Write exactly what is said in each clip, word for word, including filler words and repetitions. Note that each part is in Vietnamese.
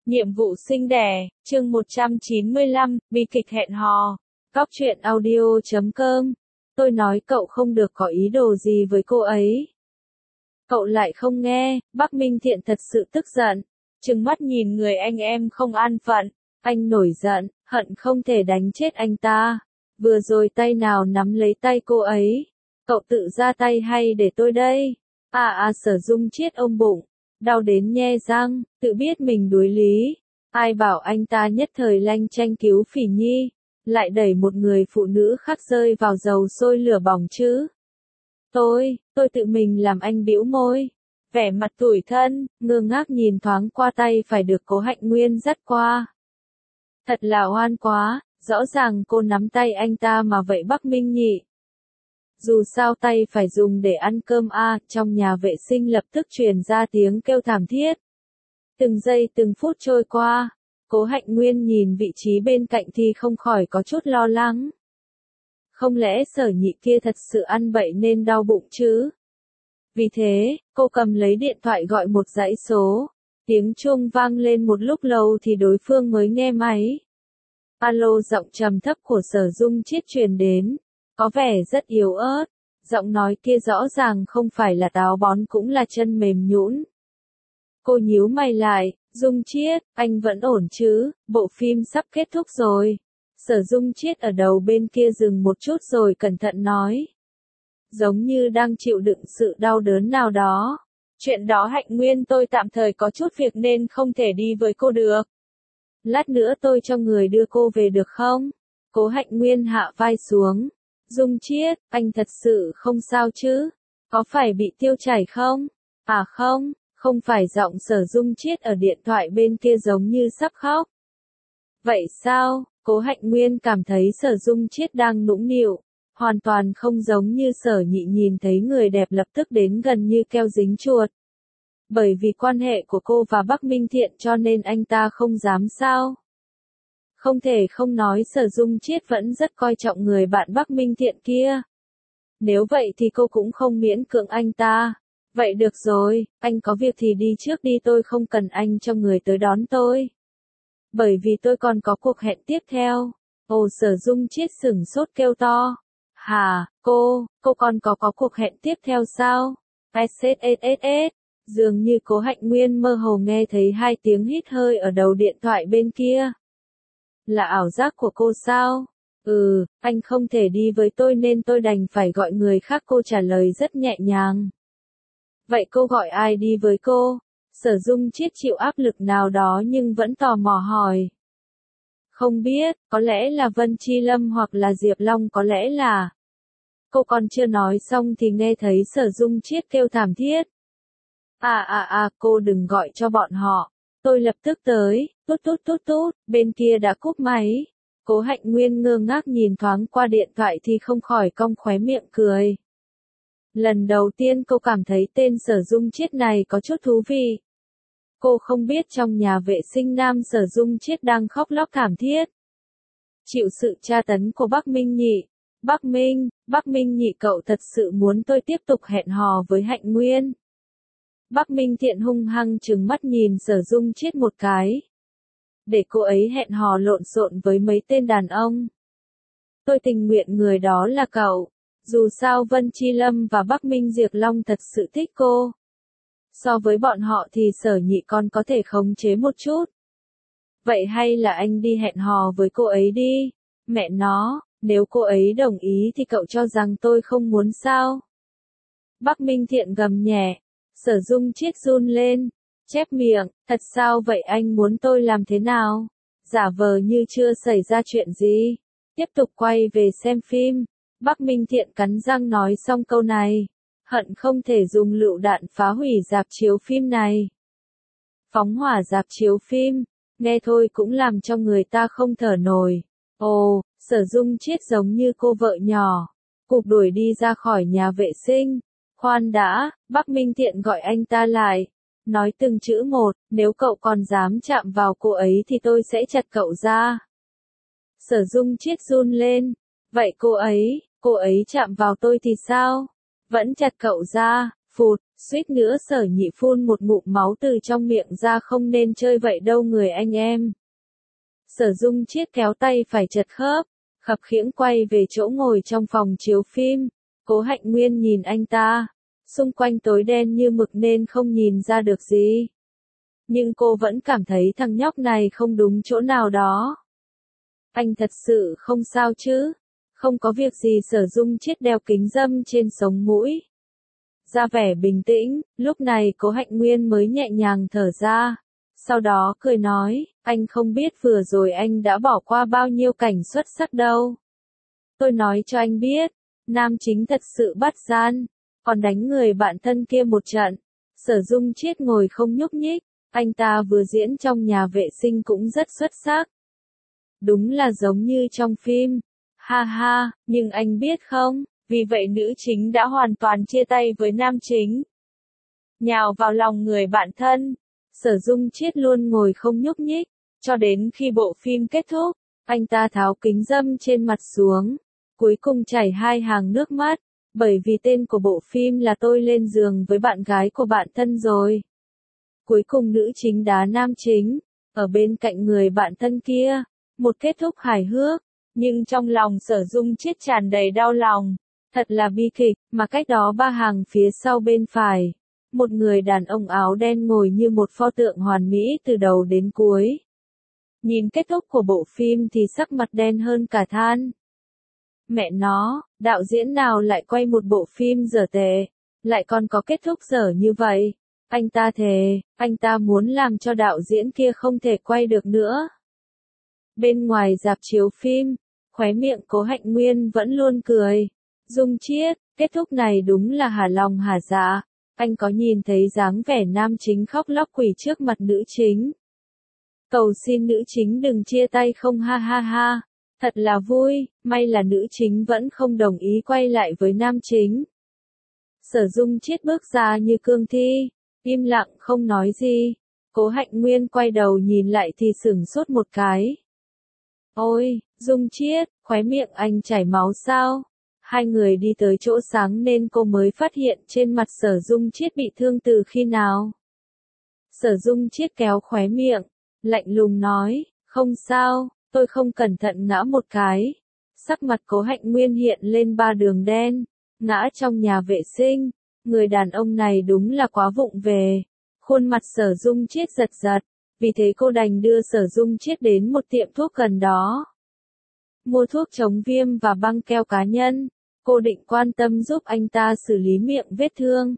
Nhiệm vụ sinh đẻ, chương một trăm chín mươi lăm, bi kịch hẹn hò. Cóc truyện audio chấm com. Tôi nói cậu không được có ý đồ gì với cô ấy. Cậu lại không nghe, Bắc Minh Thiện thật sự tức giận. Trừng mắt nhìn người anh em không an phận. Anh nổi giận, hận không thể đánh chết anh ta. Vừa rồi tay nào nắm lấy tay cô ấy. Cậu tự ra tay hay để tôi đây? À à Sở Dung Chiết ôm bụng. Đau đến nhe răng, tự biết mình đuối lý. Ai bảo anh ta nhất thời lanh chanh cứu Phỉ Nhi, lại đẩy một người phụ nữ khác rơi vào dầu sôi lửa bỏng chứ. Tôi, tôi tự mình làm. Anh bĩu môi, vẻ mặt tủi thân, ngơ ngác nhìn thoáng qua tay phải được Cố Hạnh Nguyên dắt qua. Thật là oan quá, rõ ràng cô nắm tay anh ta mà vậy Bắc Minh nhị. Dù sao tay phải dùng để ăn cơm a, à, trong nhà vệ sinh lập tức truyền ra tiếng kêu thảm thiết. Từng giây từng phút trôi qua, Cố Hạnh Nguyên nhìn vị trí bên cạnh thì không khỏi có chút lo lắng. Không lẽ Sở Nhị kia thật sự ăn bậy nên đau bụng chứ? Vì thế, cô cầm lấy điện thoại gọi một dãy số. Tiếng chuông vang lên một lúc lâu thì đối phương mới nghe máy. Alo, giọng trầm thấp của Sở Dung Chiết truyền đến. Có vẻ rất yếu ớt, giọng nói kia rõ ràng không phải là táo bón cũng là chân mềm nhũn. Cô nhíu mày lại, Dung Chiết, anh vẫn ổn chứ, bộ phim sắp kết thúc rồi. Sở Dung Chiết ở đầu bên kia dừng một chút rồi cẩn thận nói. Giống như đang chịu đựng sự đau đớn nào đó. Chuyện đó Hạnh Nguyên tôi tạm thời có chút việc nên không thể đi với cô được. Lát nữa tôi cho người đưa cô về được không? Cố Hạnh Nguyên hạ vai xuống. Dung Chiết, anh thật sự không sao chứ? Có phải bị tiêu chảy không? À không, không phải. Giọng Sở Dung Chiết ở điện thoại bên kia giống như sắp khóc. Vậy sao? Cố Hạnh Nguyên cảm thấy Sở Dung Chiết đang nũng nịu, hoàn toàn không giống như Sở Nhị nhìn thấy người đẹp lập tức đến gần như keo dính chuột. Bởi vì quan hệ của cô và Bắc Minh Thiện cho nên anh ta không dám sao? Không thể không nói Sở Dung Chiết vẫn rất coi trọng người bạn Bắc Minh Thiện kia. Nếu vậy thì cô cũng không miễn cưỡng anh ta. Vậy được rồi, anh có việc thì đi trước đi, tôi không cần anh cho người tới đón tôi. Bởi vì tôi còn có cuộc hẹn tiếp theo. Ồ, Sở Dung Chiết sửng sốt kêu to. Hà, cô, cô còn có có cuộc hẹn tiếp theo sao? ét ét ét ét ét. Dường như Cố Hạnh Nguyên mơ hồ nghe thấy hai tiếng hít hơi ở đầu điện thoại bên kia. Là ảo giác của cô sao? Ừ, anh không thể đi với tôi nên tôi đành phải gọi người khác, cô trả lời rất nhẹ nhàng. Vậy cô gọi ai đi với cô? Sở Dung Chiết chịu áp lực nào đó nhưng vẫn tò mò hỏi. Không biết, có lẽ là Vân Chi Lâm hoặc là Diệp Long, có lẽ là... Cô còn chưa nói xong thì nghe thấy Sở Dung Chiết kêu thảm thiết. À à à, cô đừng gọi cho bọn họ. Tôi lập tức tới, tút tút tút tút, bên kia đã cúp máy. Cố Hạnh Nguyên ngơ ngác nhìn thoáng qua điện thoại thì không khỏi cong khóe miệng cười. Lần đầu tiên cô cảm thấy tên Sở Dung Chiết này có chút thú vị. Cô không biết trong nhà vệ sinh nam Sở Dung Chiết đang khóc lóc thảm thiết. Chịu sự tra tấn của Bắc Minh Nhị. Bắc Minh, Bắc Minh Nhị, cậu thật sự muốn tôi tiếp tục hẹn hò với Hạnh Nguyên? Bắc Minh Thiện hung hăng trừng mắt nhìn Sở Dung Chiết một cái. Để cô ấy hẹn hò lộn xộn với mấy tên đàn ông. Tôi tình nguyện người đó là cậu. Dù sao Vân Chi Lâm và Bắc Minh Diệp Long thật sự thích cô. So với bọn họ thì Sở Nhị còn có thể khống chế một chút. Vậy hay là anh đi hẹn hò với cô ấy đi. Mẹ nó, nếu cô ấy đồng ý thì cậu cho rằng tôi không muốn sao? Bắc Minh Thiện gầm nhẹ. Sở Dung Chiết run lên, chép miệng, thật sao vậy, anh muốn tôi làm thế nào? Giả vờ như chưa xảy ra chuyện gì. Tiếp tục quay về xem phim. Bắc Minh Thiện cắn răng nói xong câu này. Hận không thể dùng lựu đạn phá hủy rạp chiếu phim này. Phóng hỏa rạp chiếu phim, nghe thôi cũng làm cho người ta không thở nổi. Ồ, Sở Dung Chiết giống như cô vợ nhỏ. Cục đuổi đi ra khỏi nhà vệ sinh. Khoan đã, Bắc Minh Thiện gọi anh ta lại. Nói từng chữ một, nếu cậu còn dám chạm vào cô ấy thì tôi sẽ chặt cậu ra. Sở Dung Chiết run lên. Vậy cô ấy, cô ấy chạm vào tôi thì sao? Vẫn chặt cậu ra. Phụt, Suýt nữa Sở Nhị phun một ngụm máu từ trong miệng ra, không nên chơi vậy đâu người anh em. Sở Dung Chiết kéo tay phải chật khớp, khập khiễng quay về chỗ ngồi trong phòng chiếu phim. Cố Hạnh Nguyên nhìn anh ta, xung quanh tối đen như mực nên không nhìn ra được gì. Nhưng cô vẫn cảm thấy thằng nhóc này không đúng chỗ nào đó. Anh thật sự không sao chứ? Không có việc gì. Sở Dung Chiết đeo kính râm trên sống mũi, ra vẻ bình tĩnh. Lúc này Cố Hạnh Nguyên mới nhẹ nhàng thở ra, sau đó cười nói, anh không biết vừa rồi anh đã bỏ qua bao nhiêu cảnh xuất sắc đâu. Tôi nói cho anh biết, nam chính thật sự bắt gian, còn đánh người bạn thân kia một trận. Sở Dung Chiết ngồi không nhúc nhích, anh ta vừa diễn trong nhà vệ sinh cũng rất xuất sắc. Đúng là giống như trong phim. Ha ha, nhưng anh biết không, vì vậy nữ chính đã hoàn toàn chia tay với nam chính, nhào vào lòng người bạn thân. Sở Dung Chiết luôn ngồi không nhúc nhích, cho đến khi bộ phim kết thúc, anh ta tháo kính râm trên mặt xuống, cuối cùng chảy hai hàng nước mắt, bởi vì tên của bộ phim là Tôi lên giường với bạn gái của bạn thân rồi. Cuối cùng nữ chính đá nam chính, ở bên cạnh người bạn thân kia, một kết thúc hài hước, nhưng trong lòng Sở Dung Chiết tràn đầy đau lòng, thật là bi kịch. Mà cách đó ba hàng phía sau bên phải, một người đàn ông áo đen ngồi như một pho tượng hoàn mỹ từ đầu đến cuối. Nhìn kết thúc của bộ phim thì sắc mặt đen hơn cả than. Mẹ nó, đạo diễn nào lại quay một bộ phim dở tệ, lại còn có kết thúc dở như vậy. Anh ta thề, anh ta muốn làm cho đạo diễn kia không thể quay được nữa. Bên ngoài rạp chiếu phim, khóe miệng Cố Hạnh Nguyên vẫn luôn cười. Dung Chiết, kết thúc này đúng là hả lòng hả dạ. Anh có nhìn thấy dáng vẻ nam chính khóc lóc quỳ trước mặt nữ chính, cầu xin nữ chính đừng chia tay không? Ha ha ha, thật là vui. May là nữ chính vẫn không đồng ý quay lại với nam chính. Sở Dung Chiết bước ra như cương thi, im lặng không nói gì. Cố Hạnh Nguyên quay đầu nhìn lại thì sửng sốt một cái. Ôi, Dung Chiết, khóe miệng anh chảy máu sao? Hai người đi tới chỗ sáng nên cô mới phát hiện trên mặt Sở Dung Chiết bị thương từ khi nào. Sở Dung Chiết kéo khóe miệng, lạnh lùng nói, không sao, tôi không cẩn thận ngã một cái. Sắc mặt Cố Hạnh Nguyên hiện lên ba đường đen, ngã trong nhà vệ sinh. Người đàn ông này đúng là quá vụng về. Khuôn mặt Sở Dung Chiết giật giật, vì thế cô đành đưa Sở Dung Chiết đến một tiệm thuốc gần đó, mua thuốc chống viêm và băng keo cá nhân. Cô định quan tâm giúp anh ta xử lý miệng vết thương.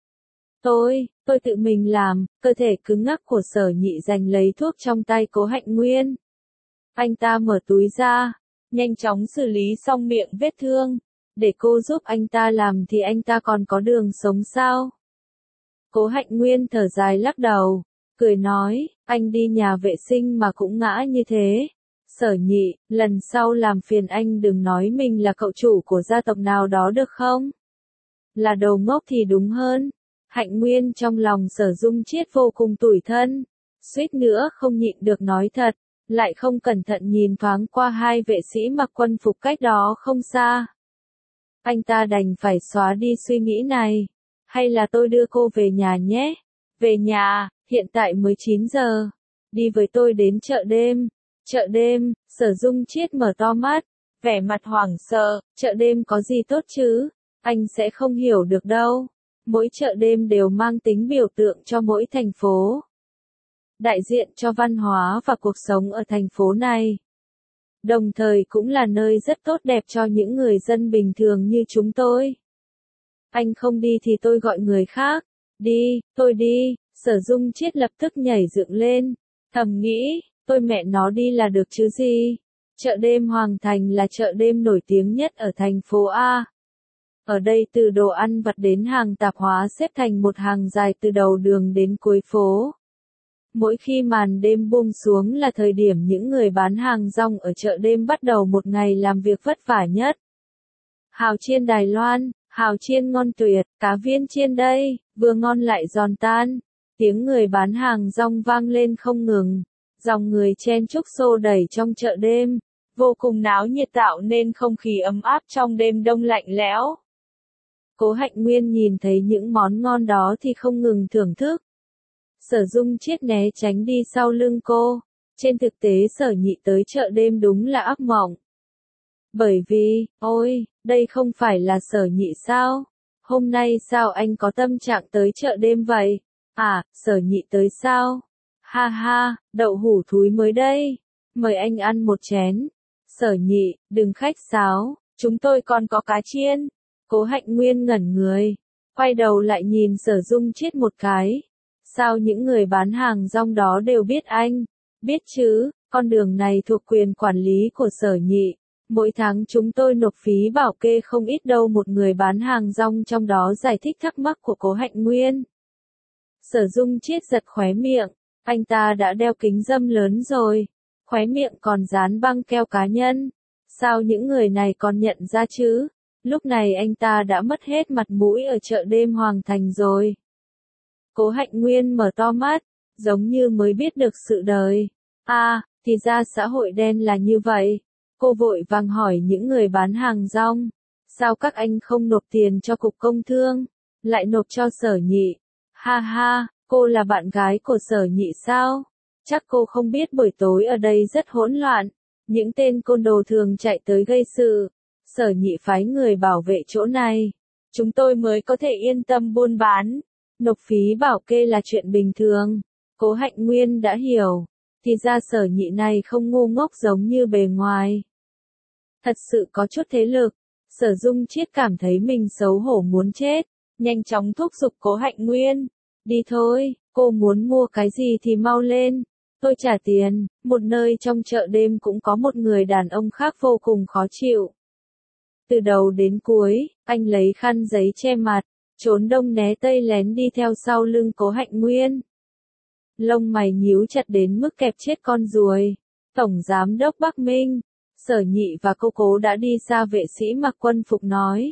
Tôi, tôi tự mình làm. Cơ thể cứng ngắc của Sở Nhị giành lấy thuốc trong tay Cố Hạnh Nguyên. Anh ta mở túi ra, nhanh chóng xử lý xong miệng vết thương. Để cô giúp anh ta làm thì anh ta còn có đường sống sao? Cố Hạnh Nguyên thở dài lắc đầu, cười nói, anh đi nhà vệ sinh mà cũng ngã như thế. Sở Nhị, lần sau làm phiền anh đừng nói mình là cậu chủ của gia tộc nào đó được không? Là đồ ngốc thì đúng hơn. Hạnh Nguyên trong lòng Sở Dung Chiết vô cùng tủi thân, suýt nữa không nhịn được nói thật, lại không cẩn thận nhìn thoáng qua hai vệ sĩ mặc quân phục cách đó không xa. Anh ta đành phải xóa đi suy nghĩ này. Hay là tôi đưa cô về nhà nhé? Về nhà, hiện tại mới chín giờ. Đi với tôi đến chợ đêm. Chợ đêm, Sở Dung Chiết mở to mắt, vẻ mặt hoảng sợ. Chợ đêm có gì tốt chứ? Anh sẽ không hiểu được đâu. Mỗi chợ đêm đều mang tính biểu tượng cho mỗi thành phố, đại diện cho văn hóa và cuộc sống ở thành phố này. Đồng thời cũng là nơi rất tốt đẹp cho những người dân bình thường như chúng tôi. Anh không đi thì tôi gọi người khác. Đi, tôi đi. Sở Dung Chiết lập tức nhảy dựng lên, thầm nghĩ, tôi mẹ nó đi là được chứ gì. Chợ đêm Hoàng Thành là chợ đêm nổi tiếng nhất ở thành phố A. Ở đây từ đồ ăn vặt đến hàng tạp hóa xếp thành một hàng dài từ đầu đường đến cuối phố. Mỗi khi màn đêm buông xuống là thời điểm những người bán hàng rong ở chợ đêm bắt đầu một ngày làm việc vất vả nhất. Hào chiên Đài Loan, hào chiên ngon tuyệt, cá viên chiên đây, vừa ngon lại giòn tan. Tiếng người bán hàng rong vang lên không ngừng, dòng người chen chúc xô đẩy trong chợ đêm, vô cùng náo nhiệt tạo nên không khí ấm áp trong đêm đông lạnh lẽo. Cố Hạnh Nguyên nhìn thấy những món ngon đó thì không ngừng thưởng thức. Sở Dung Chiết né tránh đi sau lưng cô. Trên thực tế Sở Nhị tới chợ đêm đúng là ác mộng. Bởi vì, ôi, đây không phải là Sở Nhị sao? Hôm nay sao anh có tâm trạng tới chợ đêm vậy? À, Sở Nhị tới sao? Ha ha, đậu hủ thúi mới đây. Mời anh ăn một chén. Sở Nhị, đừng khách sáo, chúng tôi còn có cá chiên. Cố Hạnh Nguyên ngẩn người, quay đầu lại nhìn Sở Dung Chiết một cái. Sao những người bán hàng rong đó đều biết anh? Biết chứ, con đường này thuộc quyền quản lý của Sở Nhị. Mỗi tháng chúng tôi nộp phí bảo kê không ít đâu. Một người bán hàng rong trong đó giải thích thắc mắc của Cố Hạnh Nguyên. Sở Dung Chiết giật khóe miệng, anh ta đã đeo kính râm lớn rồi, khóe miệng còn dán băng keo cá nhân. Sao những người này còn nhận ra chứ? Lúc này anh ta đã mất hết mặt mũi ở chợ đêm Hoàng Thành rồi. Cố Hạnh Nguyên mở to mắt, giống như mới biết được sự đời. À, thì ra xã hội đen là như vậy. Cô vội vàng hỏi những người bán hàng rong. Sao các anh không nộp tiền cho Cục Công Thương, lại nộp cho Sở Nhị? Ha ha, cô là bạn gái của Sở Nhị sao? Chắc cô không biết buổi tối ở đây rất hỗn loạn. Những tên côn đồ thường chạy tới gây sự. Sở Nhị phái người bảo vệ chỗ này. Chúng tôi mới có thể yên tâm buôn bán. Nộp phí bảo kê là chuyện bình thường. Cố Hạnh Nguyên đã hiểu. Thì ra Sở Nhị này không ngu ngốc giống như bề ngoài. Thật sự có chút thế lực. Sở Dung Chiết cảm thấy mình xấu hổ muốn chết. Nhanh chóng thúc giục Cố Hạnh Nguyên. Đi thôi, cô muốn mua cái gì thì mau lên. Tôi trả tiền. Một nơi trong chợ đêm cũng có một người đàn ông khác vô cùng khó chịu. Từ đầu đến cuối, anh lấy khăn giấy che mặt, trốn đông né tây lén đi theo sau lưng Cố Hạnh Nguyên. Lông mày nhíu chặt đến mức kẹp chết con ruồi. Tổng Giám đốc Bắc Minh, Sở Nhị và cô Cố đã đi xa. Vệ sĩ mặc quân phục nói.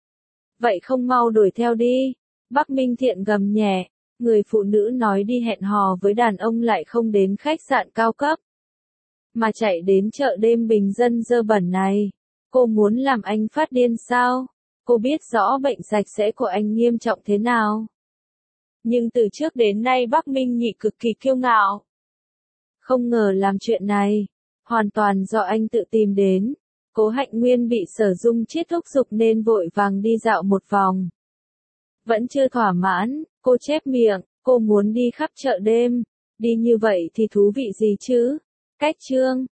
Vậy không mau đuổi theo đi. Bắc Minh Thiện gầm nhẹ. Người phụ nữ nói đi hẹn hò với đàn ông lại không đến khách sạn cao cấp, mà chạy đến chợ đêm bình dân dơ bẩn này. Cô muốn làm anh phát điên sao? Cô biết rõ bệnh sạch sẽ của anh nghiêm trọng thế nào. Nhưng từ trước đến nay Bắc Minh Nhị cực kỳ kiêu ngạo. Không ngờ làm chuyện này, hoàn toàn do anh tự tìm đến. Cố Hạnh Nguyên bị Sở Dung Chiết thúc giục nên vội vàng đi dạo một vòng. Vẫn chưa thỏa mãn, cô chép miệng, cô muốn đi khắp chợ đêm. Đi như vậy thì thú vị gì chứ? Cách chương